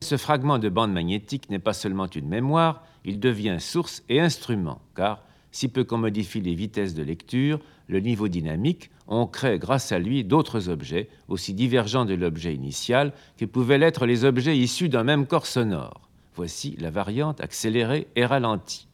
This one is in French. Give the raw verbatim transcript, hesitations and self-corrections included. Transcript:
Ce fragment de bande magnétique n'est pas seulement une mémoire, il devient source et instrument, car si peu qu'on modifie les vitesses de lecture, le niveau dynamique, on crée grâce à lui d'autres objets, aussi divergents de l'objet initial que pouvaient l'être les objets issus d'un même corps sonore. Voici la variante accélérée et ralentie.